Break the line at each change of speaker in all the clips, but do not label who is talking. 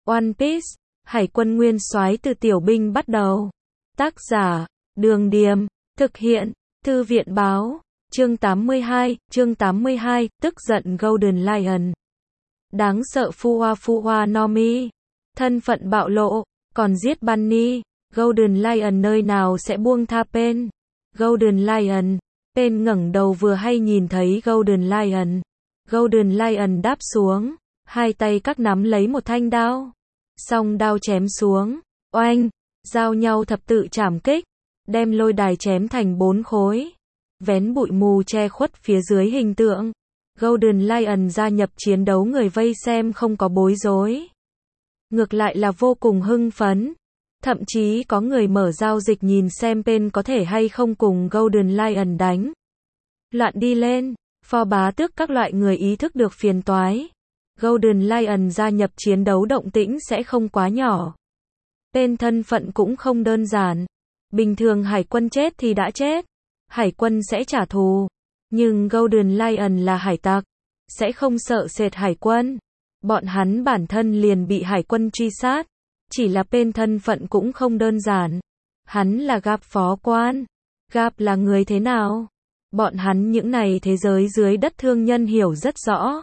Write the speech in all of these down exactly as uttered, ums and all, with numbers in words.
One Piece, Hải quân nguyên soái từ tiểu binh bắt đầu. Tác giả, Đường Điềm, thực hiện, Thư viện báo, chương tám mươi hai, chương tám mươi hai, tức giận Golden Lion. Đáng sợ Fuwa Fuwa no Mi, thân phận bạo lộ, còn giết Bunny, Golden Lion nơi nào sẽ buông tha Pain. Golden Lion, Pain ngẩng đầu vừa hay nhìn thấy Golden Lion. Golden Lion đáp xuống, hai tay các nắm lấy một thanh đao. Song đao chém xuống, oanh, giao nhau thập tự trảm kích, đem lôi đài chém thành bốn khối. Vén bụi mù che khuất phía dưới hình tượng. Golden Lion gia nhập chiến đấu, người vây xem không có bối rối. Ngược lại là vô cùng hưng phấn. Thậm chí có người mở giao dịch nhìn xem Pain có thể hay không cùng Golden Lion đánh. Loạn đi lên, phò bá tước các loại người ý thức được phiền toái. Golden Lion gia nhập chiến đấu động tĩnh sẽ không quá nhỏ. Pain thân phận cũng không đơn giản. Bình thường hải quân chết thì đã chết. Hải quân sẽ trả thù. Nhưng Golden Lion là hải tặc. Sẽ không sợ sệt hải quân. Bọn hắn bản thân liền bị hải quân truy sát. Chỉ là Pain thân phận cũng không đơn giản. Hắn là Garp phó quan. Garp là người thế nào? Bọn hắn những này thế giới dưới đất thương nhân hiểu rất rõ.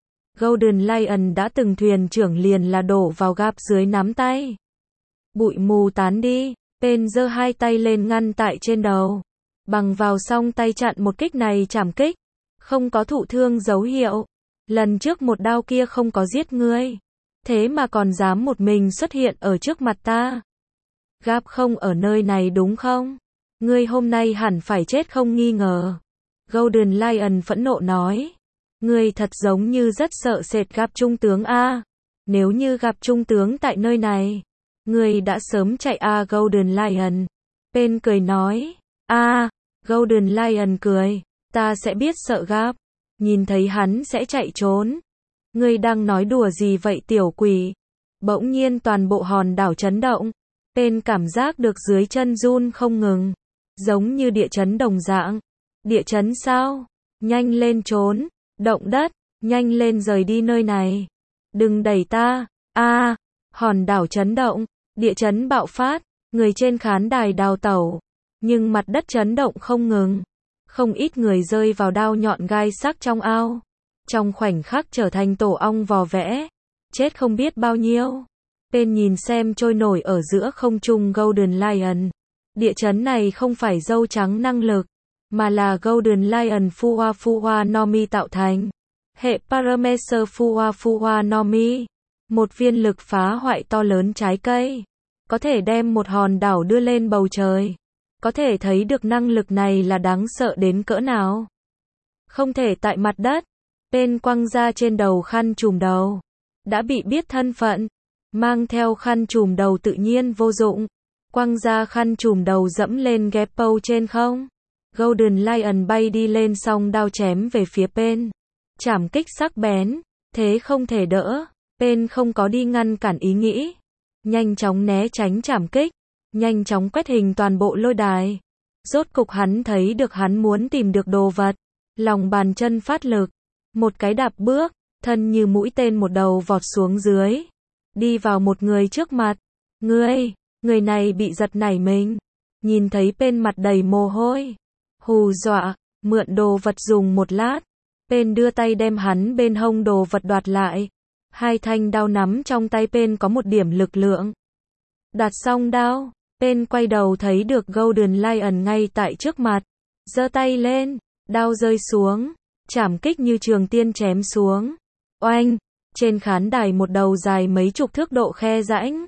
Golden Lion đã từng thuyền trưởng liền là đổ vào Garp dưới nắm tay. Bụi mù tán đi, Pain giơ hai tay lên ngăn tại trên đầu. Bằng vào song tay chặn một kích này trảm kích. Không có thụ thương dấu hiệu. Lần trước một đao kia không có giết ngươi. Thế mà còn dám một mình xuất hiện ở trước mặt ta. Garp không ở nơi này đúng không? Ngươi hôm nay hẳn phải chết không nghi ngờ. Golden Lion phẫn nộ nói. Ngươi thật giống như rất sợ sệt Garp trung tướng a. Nếu như gặp trung tướng tại nơi này, ngươi đã sớm chạy a. Golden Lion. Pain cười nói. A. Golden Lion cười. Ta sẽ biết sợ Garp. Nhìn thấy hắn sẽ chạy trốn. Ngươi đang nói đùa gì vậy tiểu quỷ? Bỗng nhiên toàn bộ hòn đảo chấn động. Pain cảm giác được dưới chân run không ngừng. Giống như địa chấn đồng dạng. Địa chấn sao? Nhanh lên trốn. Động đất. Nhanh lên rời đi nơi này. Đừng đẩy ta. A. Hòn đảo chấn động. Địa chấn bạo phát. Người trên khán đài đào tẩu. Nhưng mặt đất chấn động không ngừng. Không ít người rơi vào đao nhọn gai sắc trong ao. Trong khoảnh khắc trở thành tổ ong vò vẽ. Chết không biết bao nhiêu. Pain nhìn xem trôi nổi ở giữa không trung Golden Lion. Địa chấn này không phải dâu trắng năng lực, mà là Golden Lion Fuwa Fuwa no Mi tạo thành. Hệ Parameter Fuwa Fuwa no Mi. Một viên lực phá hoại to lớn trái cây. Có thể đem một hòn đảo đưa lên bầu trời. Có thể thấy được năng lực này là đáng sợ đến cỡ nào. Không thể tại mặt đất. Pain quăng ra trên đầu khăn trùm đầu. Đã bị biết thân phận. Mang theo khăn trùm đầu tự nhiên vô dụng. Quăng ra khăn trùm đầu dẫm lên Geppo trên không. Golden Lion bay đi lên song đao chém về phía Pain. Trảm kích sắc bén. Thế không thể đỡ. Pain không có đi ngăn cản ý nghĩ. Nhanh chóng né tránh trảm kích. Nhanh chóng quét hình toàn bộ lôi đài. Rốt cục hắn thấy được hắn muốn tìm được đồ vật. Lòng bàn chân phát lực. Một cái đạp bước, thân như mũi tên một đầu vọt xuống dưới. Đi vào một người trước mặt. Ngươi, người này bị giật nảy mình. Nhìn thấy Pain mặt đầy mồ hôi. Hù dọa, mượn đồ vật dùng một lát. Pain đưa tay đem hắn bên hông đồ vật đoạt lại. Hai thanh đao nắm trong tay Pain có một điểm lực lượng. Đặt xong đao, Pain quay đầu thấy được Golden Lion ngay tại trước mặt. Giơ tay lên, đao rơi xuống. Trảm kích như trường tiên chém xuống. Oanh! Trên khán đài một đầu dài mấy chục thước độ khe rãnh.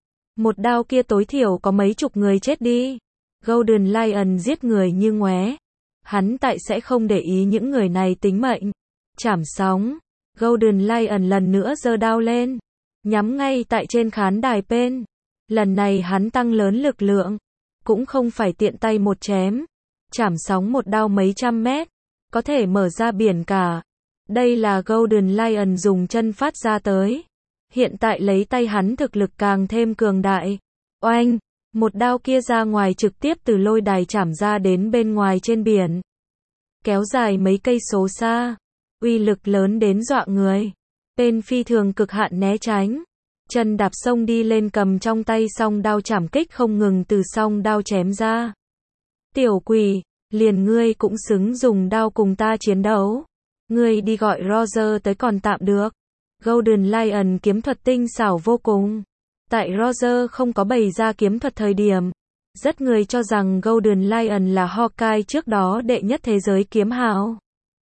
Một đao kia tối thiểu có mấy chục người chết đi. Golden Lion giết người như ngoé. Hắn tại sẽ không để ý những người này tính mệnh. Chảm sóng. Golden Lion lần nữa giơ đao lên. Nhắm ngay tại trên khán đài Pain. Lần này hắn tăng lớn lực lượng. Cũng không phải tiện tay một chém. Chảm sóng một đao mấy trăm mét. Có thể mở ra biển cả. Đây là Golden Lion dùng chân phát ra tới. Hiện tại lấy tay hắn thực lực càng thêm cường đại. Oanh! Một đao kia ra ngoài trực tiếp từ lôi đài chảm ra đến bên ngoài trên biển. Kéo dài mấy cây số xa. Uy lực lớn đến dọa người. Pain phi thường cực hạn né tránh. chân đạp sông đi lên cầm trong tay song đao chảm kích không ngừng từ song đao chém ra. Tiểu quỷ, liền ngươi cũng xứng dùng đao cùng ta chiến đấu. Ngươi đi gọi Roger tới còn tạm được. Golden Lion kiếm thuật tinh xảo vô cùng. Tại Roger không có bày ra kiếm thuật thời điểm, rất người cho rằng Golden Lion là Hawkeye trước đó đệ nhất thế giới kiếm hào.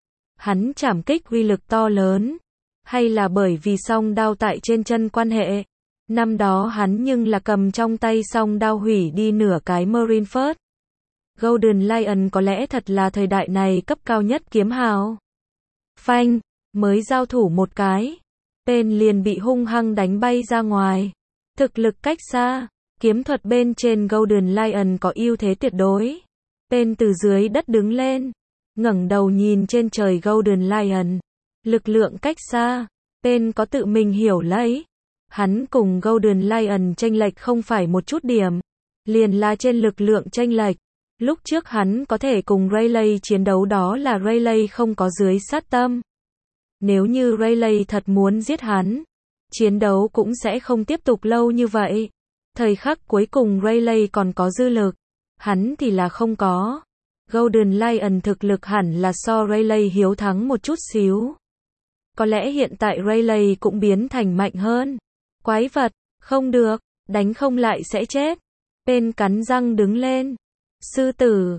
Hắn chảm kích uy lực to lớn, hay là bởi vì song đao tại trên chân quan hệ. Năm đó hắn nhưng là cầm trong tay song đao hủy đi nửa cái Marineford. Golden Lion có lẽ thật là thời đại này cấp cao nhất kiếm hào. Phanh, mới giao thủ một cái, tên liền bị hung hăng đánh bay ra ngoài. Thực lực cách xa, kiếm thuật bên trên Golden Lion có ưu thế tuyệt đối. Tên từ dưới đất đứng lên, ngẩng đầu nhìn trên trời Golden Lion. Lực lượng cách xa, tên có tự mình hiểu lấy. Hắn cùng Golden Lion chênh lệch không phải một chút điểm, liền là trên lực lượng chênh lệch. Lúc trước hắn có thể cùng Rayleigh chiến đấu đó là Rayleigh không có dưới sát tâm. Nếu như Rayleigh thật muốn giết hắn, chiến đấu cũng sẽ không tiếp tục lâu như vậy. Thời khắc cuối cùng Rayleigh còn có dư lực, hắn thì là không có. Golden Lion thực lực hẳn là so Rayleigh hiếu thắng một chút xíu. Có lẽ hiện tại Rayleigh cũng biến thành mạnh hơn. Quái vật, không được, đánh không lại sẽ chết. Tên cắn răng đứng lên. Sư tử,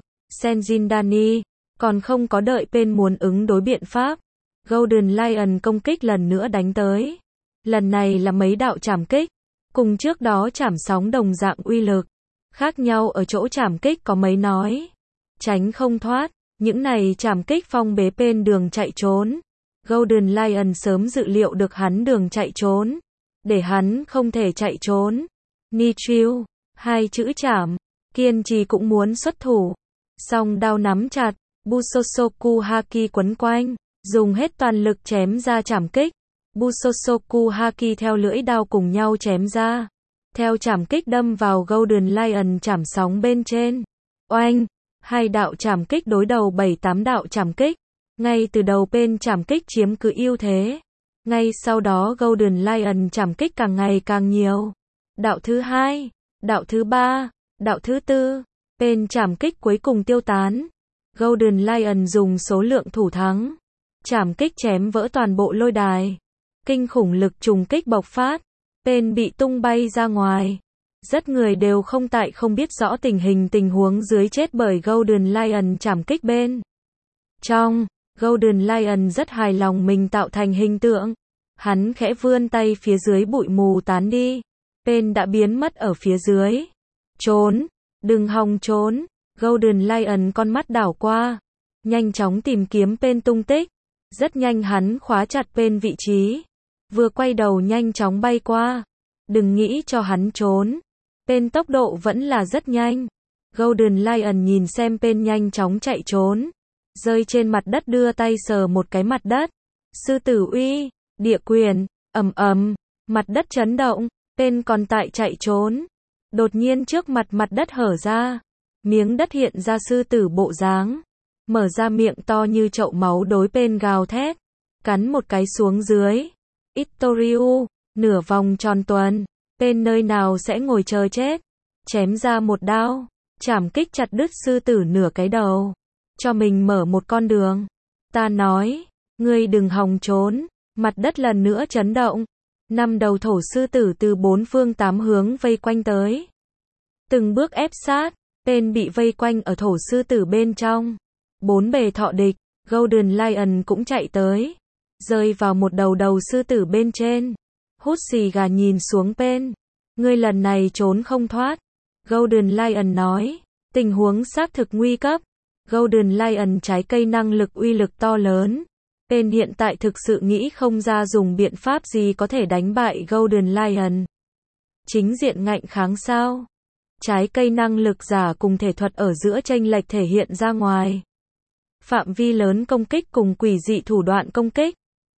Senjin còn không có đợi Pen muốn ứng đối biện pháp. Golden Lion công kích lần nữa đánh tới. Lần này là mấy đạo chảm kích, cùng trước đó chảm sóng đồng dạng uy lực. Khác nhau ở chỗ chảm kích có mấy nói. Tránh không thoát, những này chảm kích phong bế Pen đường chạy trốn. Golden Lion sớm dự liệu được hắn đường chạy trốn, để hắn không thể chạy trốn. Nichiu, hai chữ chảm, kiên trì cũng muốn xuất thủ. Song đao nắm chặt, Busosoku Haki quấn quanh, dùng hết toàn lực chém ra chảm kích. Busosoku Haki theo lưỡi đao cùng nhau chém ra. Theo chảm kích đâm vào Golden Lion chảm sóng bên trên. Oanh, hai đạo chảm kích đối đầu bảy tám đạo chảm kích. Ngay từ đầu Pen chảm kích chiếm cứ ưu thế. Ngay sau đó Golden Lion chảm kích càng ngày càng nhiều. Đạo thứ hai, đạo thứ ba, đạo thứ tư, Pen chảm kích cuối cùng tiêu tán. Golden Lion dùng số lượng thủ thắng. Chảm kích chém vỡ toàn bộ lôi đài. Kinh khủng lực trùng kích bộc phát. Pen bị tung bay ra ngoài. Rất người đều không tại không biết rõ tình hình tình huống dưới chết bởi Golden Lion chảm kích bên trong. Golden Lion rất hài lòng mình tạo thành hình tượng. Hắn khẽ vươn tay phía dưới bụi mù tán đi. Pen đã biến mất ở phía dưới. Trốn, đừng hòng trốn. Golden Lion con mắt đảo qua, nhanh chóng tìm kiếm Pen tung tích. Rất nhanh hắn khóa chặt Pen vị trí. Vừa quay đầu nhanh chóng bay qua. Đừng nghĩ cho hắn trốn. Pen tốc độ vẫn là rất nhanh. Golden Lion nhìn xem Pen nhanh chóng chạy trốn. Rơi trên mặt đất đưa tay sờ một cái mặt đất. Sư tử uy, địa quyền, ầm ầm, mặt đất chấn động. Pen còn tại chạy trốn. Đột nhiên trước mặt mặt đất hở ra. Miếng đất hiện ra sư tử bộ dáng. Mở ra miệng to như chậu máu đối Pen gào thét. Cắn một cái xuống dưới. Itoriu, nửa vòng tròn tuần. Pen nơi nào sẽ ngồi chờ chết. Chém ra một đao. Chảm kích chặt đứt sư tử nửa cái đầu. Cho mình mở một con đường. Ta nói, ngươi đừng hòng trốn. Mặt đất lần nữa chấn động. Năm đầu thổ sư tử từ bốn phương tám hướng vây quanh tới. Từng bước ép sát. Pen bị vây quanh ở thổ sư tử bên trong. Bốn bề thọ địch. Golden Lion cũng chạy tới. Rơi vào một đầu đầu sư tử bên trên. Hút xì gà nhìn xuống Pen. Ngươi lần này trốn không thoát. Golden Lion nói. Tình huống xác thực nguy cấp. Golden Lion trái cây năng lực uy lực to lớn. Pen hiện tại thực sự nghĩ không ra dùng biện pháp gì có thể đánh bại Golden Lion. Chính diện ngạnh kháng sao? Trái cây năng lực giả cùng thể thuật ở giữa chênh lệch thể hiện ra ngoài. Phạm vi lớn công kích cùng quỷ dị thủ đoạn công kích.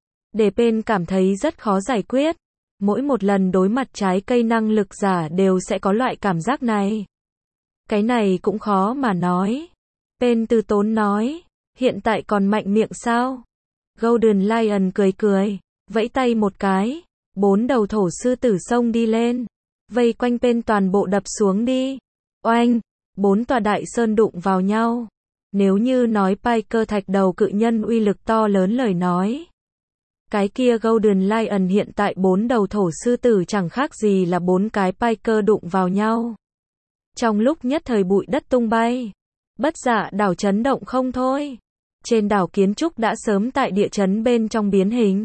Để Pen cảm thấy rất khó giải quyết. Mỗi một lần đối mặt trái cây năng lực giả đều sẽ có loại cảm giác này. Cái này cũng khó mà nói. Pen từ tốn nói. Hiện tại còn mạnh miệng sao? Golden Lion cười cười. Vẫy tay một cái. Bốn đầu thổ sư tử xông đi lên, vây quanh bên toàn bộ đập xuống đi. Oanh, bốn tòa đại sơn đụng vào nhau. Nếu như nói Piker thạch đầu cự nhân uy lực to lớn lời nói, cái kia Golden Lion hiện tại bốn đầu thổ sư tử chẳng khác gì là bốn cái Piker đụng vào nhau. Trong lúc nhất thời bụi đất tung bay, Bất Dạ đảo chấn động không thôi. Trên đảo kiến trúc đã sớm tại địa chấn bên trong biến hình.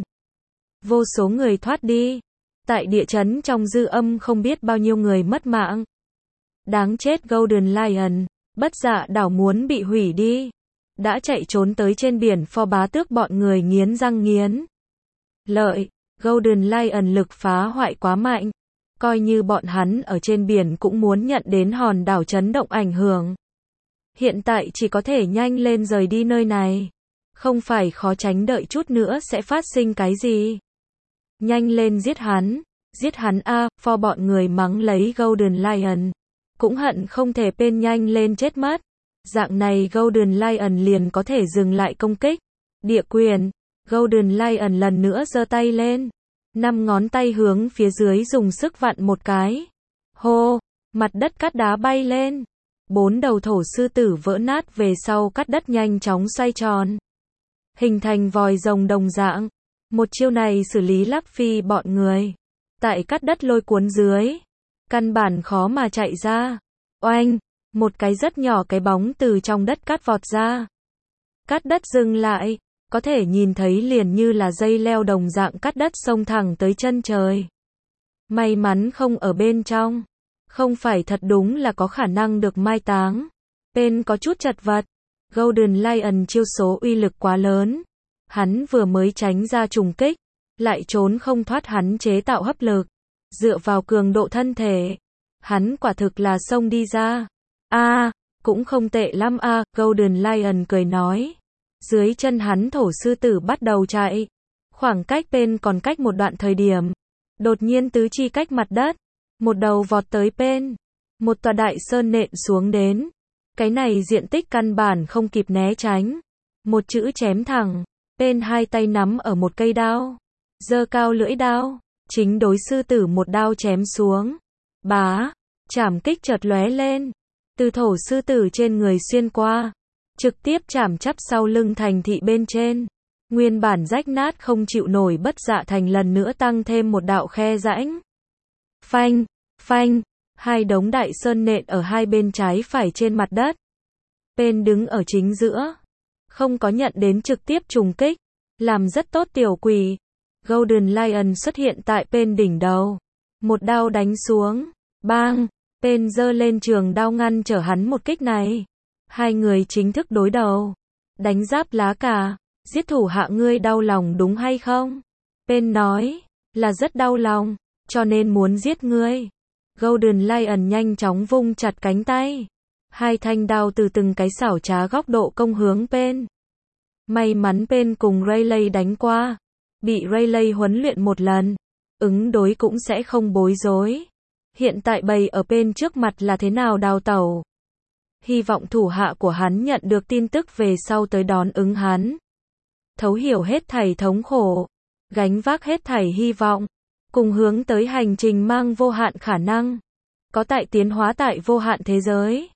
Vô số người thoát đi. Tại địa chấn trong dư âm không biết bao nhiêu người mất mạng. Đáng chết Golden Lion, Bất Dạ đảo muốn bị hủy đi. Đã chạy trốn tới trên biển Phò Bá Tước bọn người nghiến răng nghiến lợi. Golden Lion lực phá hoại quá mạnh. Coi như bọn hắn ở trên biển cũng muốn nhận đến hòn đảo chấn động ảnh hưởng. Hiện tại chỉ có thể nhanh lên rời đi nơi này. Không phải khó tránh đợi chút nữa sẽ phát sinh cái gì. Nhanh lên giết hắn. Giết hắn a, for bọn người mắng lấy Golden Lion. Cũng hận không thể bên nhanh lên chết mất. Dạng này Golden Lion liền có thể dừng lại công kích. Địa quyền. Golden Lion lần nữa giơ tay lên. Năm ngón tay hướng phía dưới dùng sức vặn một cái. Hô, mặt đất cát đá bay lên. Bốn đầu thổ sư tử vỡ nát về sau cát đất nhanh chóng xoay tròn. Hình thành vòi rồng đồng dạng. Một chiêu này xử lý Lắc Phi bọn người. Tại cát đất lôi cuốn dưới. Căn bản khó mà chạy ra. Oanh, một cái rất nhỏ cái bóng từ trong đất cát vọt ra. Cát đất dừng lại. Có thể nhìn thấy liền như là dây leo đồng dạng cát đất xông thẳng tới chân trời. May mắn không ở bên trong. Không phải thật đúng là có khả năng được mai táng. Bên có chút chật vật. Golden Lion chiêu số uy lực quá lớn. Hắn vừa mới tránh ra trùng kích. Lại trốn không thoát hắn chế tạo hấp lực. Dựa vào cường độ thân thể. Hắn quả thực là xông đi ra. A, à, cũng không tệ lắm a, à, Golden Lion cười nói. Dưới chân hắn thổ sư tử bắt đầu chạy. Khoảng cách bên còn cách một đoạn thời điểm. Đột nhiên tứ chi cách mặt đất. Một đầu vọt tới bên. Một tòa đại sơn nện xuống đến. Cái này diện tích căn bản không kịp né tránh. Một chữ chém thẳng. Bên hai tay nắm ở một cây đao. Giơ cao lưỡi đao. Chính đối sư tử một đao chém xuống. Bá. Chảm kích chợt lóe lên. Từ thổ sư tử trên người xuyên qua. Trực tiếp chảm chắp sau lưng thành thị bên trên. Nguyên bản rách nát không chịu nổi Bất Dạ thành lần nữa tăng thêm một đạo khe rãnh. Phanh, phanh, hai đống đại sơn nện ở hai bên trái phải trên mặt đất. Bên đứng ở chính giữa. Không có nhận đến trực tiếp trùng kích. Làm rất tốt tiểu quỷ. Golden Lion xuất hiện tại bên đỉnh đầu. Một đao đánh xuống. Bang, bên giơ lên trường đao ngăn trở hắn một kích này. Hai người chính thức đối đầu. Đánh giáp lá cà. Giết thủ hạ ngươi đau lòng đúng hay không? Bên nói. Là rất đau lòng. Cho nên muốn giết ngươi. Golden Lion nhanh chóng vung chặt cánh tay. Hai thanh đao từ từng cái xảo trá góc độ công hướng bên. May mắn bên cùng Rayleigh đánh qua. Bị Rayleigh huấn luyện một lần. Ứng đối cũng sẽ không bối rối. Hiện tại bày ở bên trước mặt là thế nào đào tẩu. Hy vọng thủ hạ của hắn nhận được tin tức về sau tới đón ứng hắn. Thấu hiểu hết thảy thống khổ. Gánh vác hết thảy hy vọng. Cùng hướng tới hành trình mang vô hạn khả năng. Có tại tiến hóa tại vô hạn thế giới.